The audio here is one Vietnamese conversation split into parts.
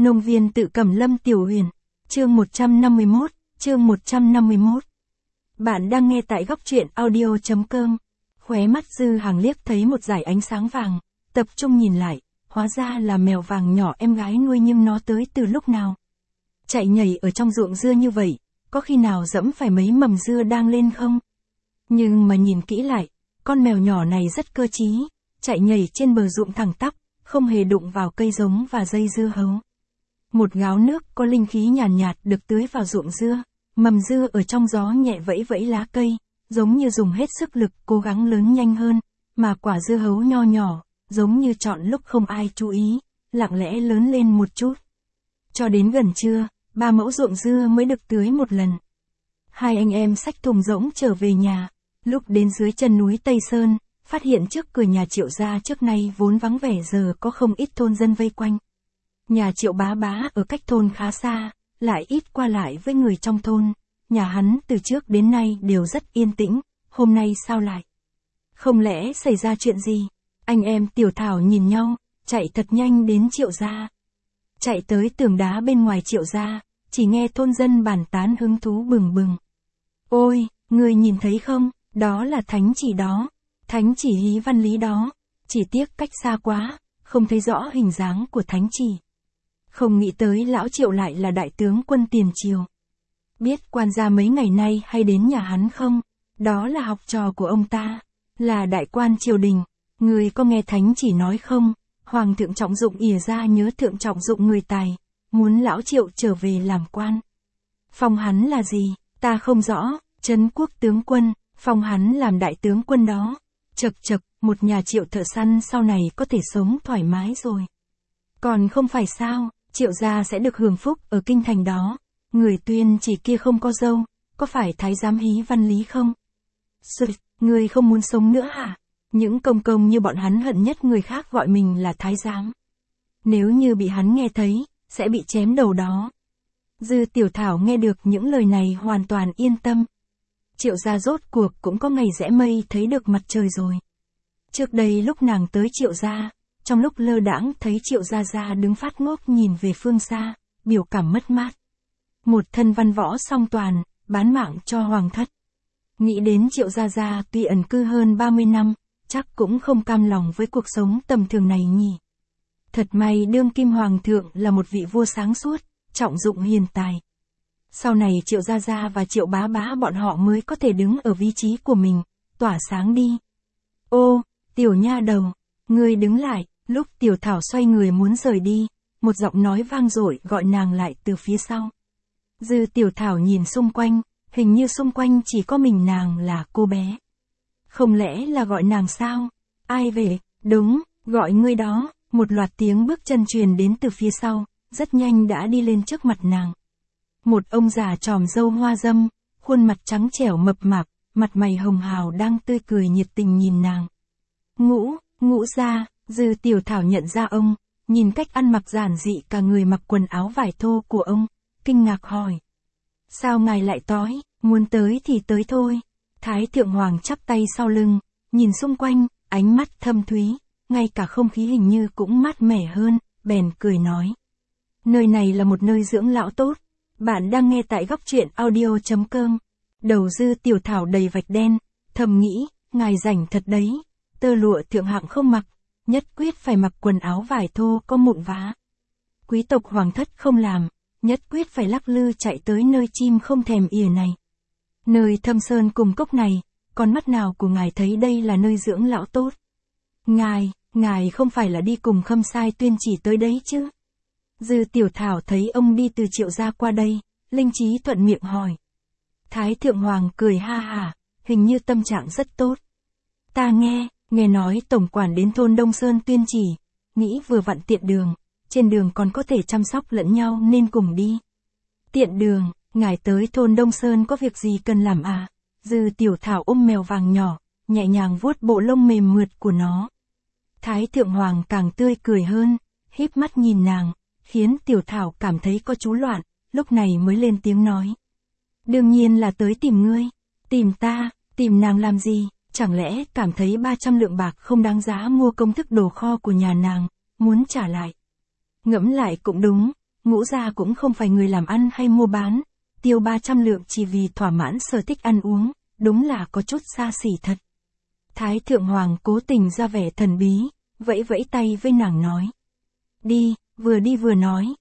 Nông viên tự Cẩm Lâm Tiểu Huyền, chương 151. Bạn đang nghe tại góc truyện audio.com. Khóe mắt Dư Hàng liếc thấy một dải ánh sáng vàng, tập trung nhìn lại, hóa ra là mèo vàng nhỏ em gái nuôi, nhưng nó tới từ lúc nào? Chạy nhảy ở trong ruộng dưa như vậy, có khi nào dẫm phải mấy mầm dưa đang lên không? Nhưng mà nhìn kỹ lại, con mèo nhỏ này rất cơ trí, chạy nhảy trên bờ ruộng thẳng tắp, không hề đụng vào cây giống và dây dưa hấu. Một gáo nước có linh khí nhàn nhạt được tưới vào ruộng dưa, mầm dưa ở trong gió nhẹ vẫy vẫy lá cây, giống như dùng hết sức lực cố gắng lớn nhanh hơn, mà quả dưa hấu nho nhỏ, giống như chọn lúc không ai chú ý, lặng lẽ lớn lên một chút. Cho đến gần trưa, 3 mẫu ruộng dưa mới được tưới một lần. Hai anh em xách thùng rỗng trở về nhà, lúc đến dưới chân núi Tây Sơn, phát hiện trước cửa nhà Triệu gia trước nay vốn vắng vẻ giờ có không ít thôn dân vây quanh. Nhà Triệu bá bá ở cách thôn khá xa, lại ít qua lại với người trong thôn, nhà hắn từ trước đến nay đều rất yên tĩnh, hôm nay sao lại? Không lẽ xảy ra chuyện gì? Anh em Tiểu Thảo nhìn nhau, chạy thật nhanh đến Triệu gia. Chạy tới tường đá bên ngoài Triệu gia, chỉ nghe thôn dân bàn tán hứng thú bừng bừng. Ôi, người nhìn thấy không, đó là thánh chỉ đó, thánh chỉ Hí Văn Lý đó, chỉ tiếc cách xa quá, không thấy rõ hình dáng của thánh chỉ. Không nghĩ tới lão Triệu lại là đại tướng quân tiền triều. Biết quan gia mấy ngày nay hay đến nhà hắn không? Đó là học trò của ông ta, là đại quan triều đình. Người có nghe thánh chỉ nói không? Hoàng thượng trọng dụng ỉa ra nhớ thượng trọng dụng người tài, muốn lão Triệu trở về làm quan. Phong hắn là gì? Ta không rõ, trấn quốc tướng quân, phong hắn làm đại tướng quân đó. Chậc chậc, một nhà Triệu thợ săn sau này có thể sống thoải mái rồi. Còn không phải sao, Triệu gia sẽ được hưởng phúc ở kinh thành đó. Người tuyên chỉ kia không có dâu, có phải thái giám Hí Văn Lý không? Người không muốn sống nữa hả? Những công công như bọn hắn hận nhất người khác gọi mình là thái giám. Nếu như bị hắn nghe thấy, sẽ bị chém đầu đó. Dư Tiểu Thảo nghe được những lời này hoàn toàn yên tâm. Triệu gia rốt cuộc cũng có ngày rẽ mây thấy được mặt trời rồi. Trước đây lúc nàng tới Triệu gia, trong lúc lơ đãng thấy Triệu gia gia đứng phát ngốc nhìn về phương xa, biểu cảm mất mát. Một thân văn võ song toàn, bán mạng cho hoàng thất. Nghĩ đến Triệu gia gia tuy ẩn cư hơn 30 năm, chắc cũng không cam lòng với cuộc sống tầm thường này nhỉ. Thật may đương kim hoàng thượng là một vị vua sáng suốt, trọng dụng hiền tài. Sau này Triệu gia gia và Triệu bá bá bọn họ mới có thể đứng ở vị trí của mình, tỏa sáng đi. Ô, Tiểu nha đầu, ngươi đứng lại. Lúc Tiểu Thảo xoay người muốn rời đi, một giọng nói vang dội gọi nàng lại từ phía sau. Dư Tiểu Thảo nhìn xung quanh, hình như xung quanh chỉ có mình nàng là cô bé. Không lẽ là gọi nàng sao? Ai về? Đúng, gọi ngươi đó. Một loạt tiếng bước chân truyền đến từ phía sau, rất nhanh đã đi lên trước mặt nàng. Một ông già tròm râu hoa râm, khuôn mặt trắng trẻo mập mạp, mặt mày hồng hào đang tươi cười nhiệt tình nhìn nàng. Ngũ gia. Dư Tiểu Thảo nhận ra ông, nhìn cách ăn mặc giản dị cả người mặc quần áo vải thô của ông, kinh ngạc hỏi. Sao ngài lại tối, muốn tới thì tới thôi. Thái Thượng Hoàng chắp tay sau lưng, nhìn xung quanh, ánh mắt thâm thúy, ngay cả không khí hình như cũng mát mẻ hơn, bèn cười nói. Nơi này là một nơi dưỡng lão tốt, bạn đang nghe tại góc truyện audio.com. Đầu Dư Tiểu Thảo đầy vạch đen, thầm nghĩ, ngài rảnh thật đấy, tơ lụa thượng hạng không mặc. Nhất quyết phải mặc quần áo vải thô có mụn vá. Quý tộc hoàng thất không làm, nhất quyết phải lắc lư chạy tới nơi chim không thèm ỉa này. Nơi thâm sơn cùng cốc này, con mắt nào của ngài thấy đây là nơi dưỡng lão tốt? Ngài không phải là đi cùng Khâm Sai Tuyên chỉ tới đấy chứ? Dư Tiểu Thảo thấy ông đi từ Triệu gia qua đây, linh trí thuận miệng hỏi. Thái Thượng Hoàng cười ha hả, hình như tâm trạng rất tốt. Ta nghe nói tổng quản đến thôn Đông Sơn Tuyên chỉ, nghĩ vừa vặn tiện đường, trên đường còn có thể chăm sóc lẫn nhau nên cùng đi. Tiện đường, ngài tới thôn Đông Sơn có việc gì cần làm à? Dư Tiểu Thảo ôm mèo vàng nhỏ, nhẹ nhàng vuốt bộ lông mềm mượt của nó. Thái Thượng Hoàng càng tươi cười hơn, híp mắt nhìn nàng, khiến Tiểu Thảo cảm thấy có chú loạn, lúc này mới lên tiếng nói. Đương nhiên là tới tìm ngươi. Tìm ta, tìm nàng làm gì? Chẳng lẽ cảm thấy 300 lượng bạc không đáng giá mua công thức đồ kho của nhà nàng, muốn trả lại? Ngẫm lại cũng đúng, Ngũ gia cũng không phải người làm ăn hay mua bán, tiêu 300 lượng chỉ vì thỏa mãn sở thích ăn uống, đúng là có chút xa xỉ thật. Thái thượng hoàng cố tình ra vẻ thần bí, vẫy vẫy tay với nàng nói. Đi vừa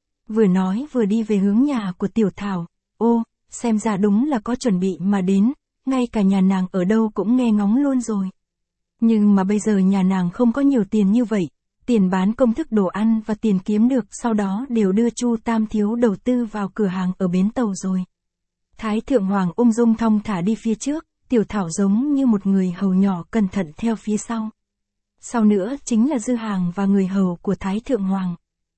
nói vừa đi về hướng nhà của Tiểu Thảo. Ô, xem ra đúng là có chuẩn bị mà đến, ngay cả nhà nàng ở đâu cũng nghe ngóng luôn rồi. Nhưng mà bây giờ nhà nàng không có nhiều tiền như vậy, tiền bán công thức đồ ăn và tiền kiếm được sau đó đều đưa Chu Tam thiếu đầu tư vào cửa hàng ở bến tàu rồi. Thái thượng hoàng ung dung thong thả đi phía trước, Tiểu Thảo giống như một người hầu nhỏ cẩn thận theo phía sau. Sau nữa chính là Dư Hàng và người hầu của Thái thượng hoàng.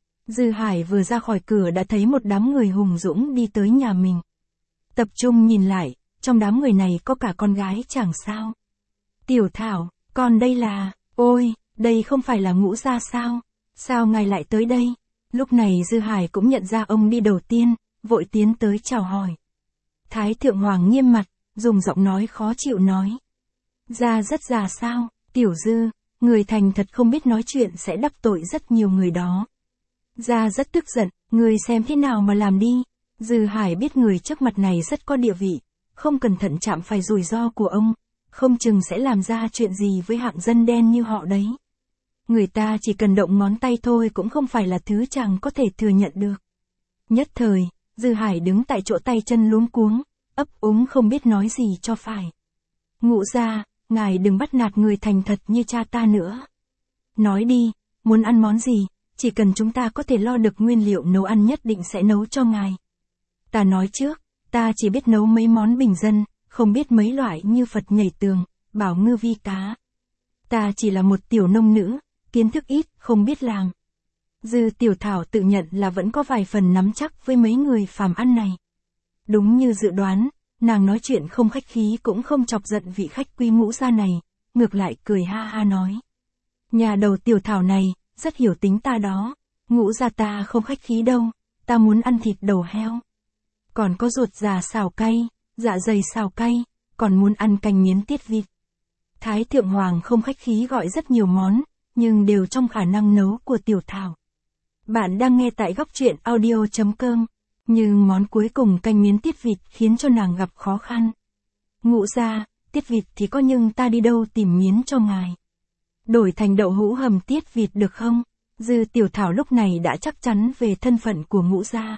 Dư Hải vừa ra khỏi cửa đã thấy một đám người hùng dũng đi tới nhà mình. Tập trung nhìn lại, trong đám người này có cả con gái chẳng sao. Tiểu Thảo, con đây là, ôi, đây không phải là Ngũ gia sao? Sao ngài lại tới đây? Lúc này Dư Hải cũng nhận ra ông đi đầu tiên, vội tiến tới chào hỏi. Thái thượng hoàng nghiêm mặt, dùng giọng nói khó chịu nói. Gia rất già sao, Tiểu Dư, người thành thật không biết nói chuyện sẽ đắc tội rất nhiều người đó. Gia rất tức giận, người xem thế nào mà làm đi. Dư Hải biết người trước mặt này rất có địa vị, không cẩn thận chạm phải rủi ro của ông, không chừng sẽ làm ra chuyện gì với hạng dân đen như họ đấy. Người ta chỉ cần động ngón tay thôi cũng không phải là thứ chàng có thể thừa nhận được. Nhất thời, Dư Hải đứng tại chỗ tay chân luống cuống, ấp úng không biết nói gì cho phải. Ngũ gia, ngài đừng bắt nạt người thành thật như cha ta nữa. Nói đi, muốn ăn món gì, chỉ cần chúng ta có thể lo được nguyên liệu nấu ăn nhất định sẽ nấu cho ngài. Ta nói trước, ta chỉ biết nấu mấy món bình dân, không biết mấy loại như Phật nhảy tường, bảo ngư vi cá. Ta chỉ là một tiểu nông nữ, kiến thức ít, không biết làm. Dư Tiểu Thảo tự nhận là vẫn có vài phần nắm chắc với mấy người phàm ăn này. Đúng như dự đoán, nàng nói chuyện không khách khí cũng không chọc giận vị khách quý Ngũ gia này, ngược lại cười ha ha nói. Nhà đầu Tiểu Thảo này, rất hiểu tính ta đó, Ngũ gia ta không khách khí đâu, ta muốn ăn thịt đầu heo. Còn có ruột già xào cay, dạ dày xào cay, còn muốn ăn canh miến tiết vịt. Thái thượng hoàng không khách khí gọi rất nhiều món, nhưng đều trong khả năng nấu của Tiểu Thảo. Bạn đang nghe tại góc truyện audio.com, nhưng món cuối cùng canh miến tiết vịt khiến cho nàng gặp khó khăn. Ngũ gia, tiết vịt thì có nhưng ta đi đâu tìm miến cho ngài. Đổi thành đậu hũ hầm tiết vịt được không? Dư Tiểu Thảo lúc này đã chắc chắn về thân phận của Ngũ gia.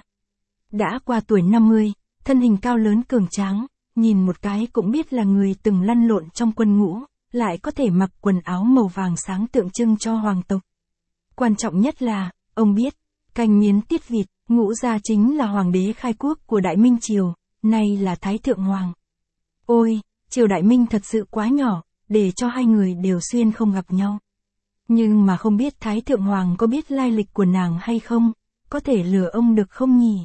Đã qua tuổi 50, thân hình cao lớn cường tráng, nhìn một cái cũng biết là người từng lăn lộn trong quân ngũ, lại có thể mặc quần áo màu vàng sáng tượng trưng cho hoàng tộc. Quan trọng nhất là, ông biết, canh miến tiết vịt, Ngũ gia chính là hoàng đế khai quốc của Đại Minh Triều, nay là Thái Thượng Hoàng. Ôi, triều Đại Minh thật sự quá nhỏ, để cho hai người đều xuyên không gặp nhau. Nhưng mà không biết Thái Thượng Hoàng có biết lai lịch của nàng hay không, có thể lừa ông được không nhỉ?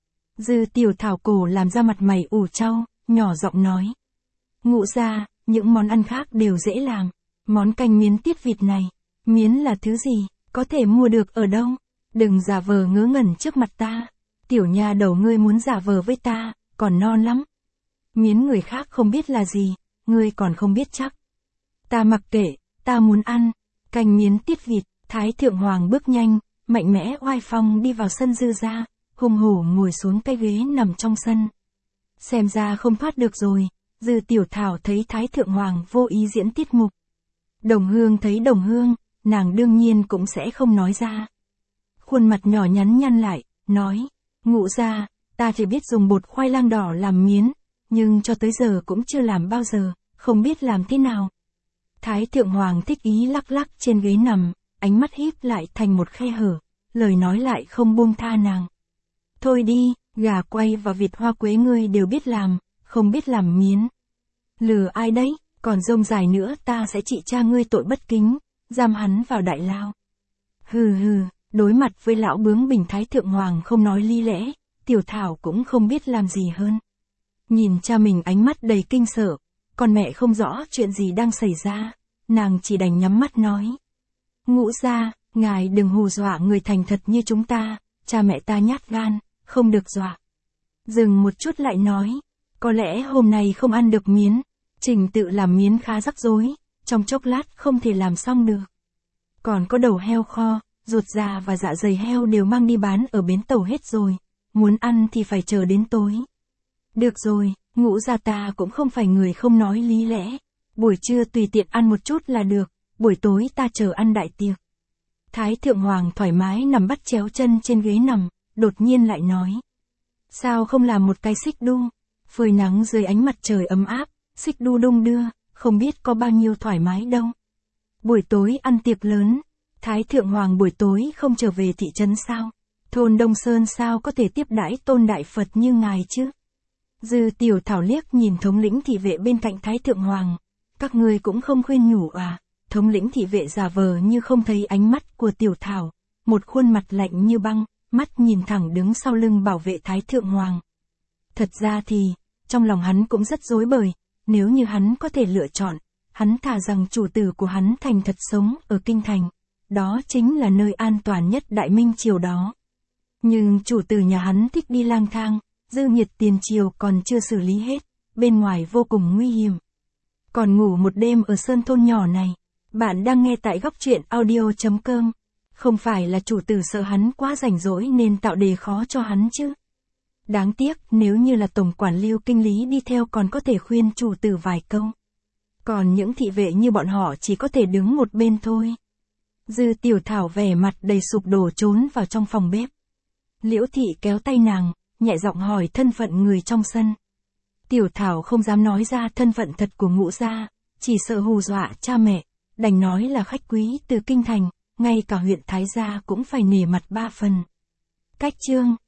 Dư Tiểu Thảo cổ làm ra mặt mày ủ trao, nhỏ giọng nói. Ngũ gia, những món ăn khác đều dễ làm. Món canh miến tiết vịt này, miến là thứ gì, có thể mua được ở đâu? Đừng giả vờ ngớ ngẩn trước mặt ta. Tiểu nha đầu ngươi muốn giả vờ với ta, còn non lắm. Miến người khác không biết là gì, ngươi còn không biết chắc. Ta mặc kệ, ta muốn ăn. Canh miến tiết vịt, Thái Thượng Hoàng bước nhanh, mạnh mẽ oai phong đi vào sân Dư gia, hùng hổ ngồi xuống cái ghế nằm trong sân. Xem ra không thoát được rồi, Dư Tiểu Thảo thấy Thái Thượng Hoàng vô ý diễn tiết mục. Đồng Hương thấy Đồng Hương, nàng đương nhiên cũng sẽ không nói ra. Khuôn mặt nhỏ nhắn nhăn lại, nói, Ngũ gia, ta chỉ biết dùng bột khoai lang đỏ làm miến, nhưng cho tới giờ cũng chưa làm bao giờ, không biết làm thế nào. Thái Thượng Hoàng thích ý lắc lắc trên ghế nằm, ánh mắt híp lại thành một khe hở, lời nói lại không buông tha nàng. Thôi đi, gà quay và vịt hoa quế ngươi đều biết làm, không biết làm miến. Lừa ai đấy, còn rông dài nữa ta sẽ trị cha ngươi tội bất kính, giam hắn vào đại lao. Hừ hừ, đối mặt với lão bướng bỉnh Thái Thượng Hoàng không nói lý lẽ, Tiểu Thảo cũng không biết làm gì hơn. Nhìn cha mình ánh mắt đầy kinh sợ, còn mẹ không rõ chuyện gì đang xảy ra, nàng chỉ đành nhắm mắt nói. Ngũ gia, ngài đừng hù dọa người thành thật như chúng ta, cha mẹ ta nhát gan, không được dọa. Dừng một chút lại nói, có lẽ hôm nay không ăn được miến, trình tự làm miến khá rắc rối, trong chốc lát không thể làm xong được. Còn có đầu heo kho, ruột già và dạ dày heo đều mang đi bán ở bến tàu hết rồi, muốn ăn thì phải chờ đến tối. Được rồi, Ngũ gia ta cũng không phải người không nói lý lẽ, buổi trưa tùy tiện ăn một chút là được, buổi tối ta chờ ăn đại tiệc. Thái Thượng Hoàng thoải mái nằm bắt chéo chân trên ghế nằm, đột nhiên lại nói. Sao không làm một cái xích đu, phơi nắng dưới ánh mặt trời ấm áp, xích đu đung đưa, không biết có bao nhiêu thoải mái đâu. Buổi tối ăn tiệc lớn, Thái Thượng Hoàng buổi tối không trở về thị trấn sao? Thôn Đông Sơn sao có thể tiếp đãi tôn đại Phật như ngài chứ? Dư Tiểu Thảo liếc nhìn thống lĩnh thị vệ bên cạnh Thái Thượng Hoàng. Các ngươi cũng không khuyên nhủ à? Thống lĩnh thị vệ giả vờ như không thấy ánh mắt của Tiểu Thảo, một khuôn mặt lạnh như băng, mắt nhìn thẳng đứng sau lưng bảo vệ Thái Thượng Hoàng. Thật ra thì, trong lòng hắn cũng rất rối bời, nếu như hắn có thể lựa chọn, hắn thà rằng chủ tử của hắn thành thật sống ở kinh thành, đó chính là nơi an toàn nhất Đại Minh triều đó. Nhưng chủ tử nhà hắn thích đi lang thang, dư nhiệt tiền triều còn chưa xử lý hết, bên ngoài vô cùng nguy hiểm. Còn ngủ một đêm ở sơn thôn nhỏ này, bạn đang nghe tại góc truyện audio.com. Không phải là chủ tử sợ hắn quá rảnh rỗi nên tạo đề khó cho hắn chứ. Đáng tiếc nếu như là tổng quản Lưu Kinh Lý đi theo còn có thể khuyên chủ tử vài câu. Còn những thị vệ như bọn họ chỉ có thể đứng một bên thôi. Dư Tiểu Thảo vẻ mặt đầy sụp đổ trốn vào trong phòng bếp. Liễu Thị kéo tay nàng, nhẹ giọng hỏi thân phận người trong sân. Tiểu Thảo không dám nói ra thân phận thật của Ngũ gia, chỉ sợ hù dọa cha mẹ, đành nói là khách quý từ kinh thành, ngay cả huyện Thái gia cũng phải nể mặt ba phần. Cách chương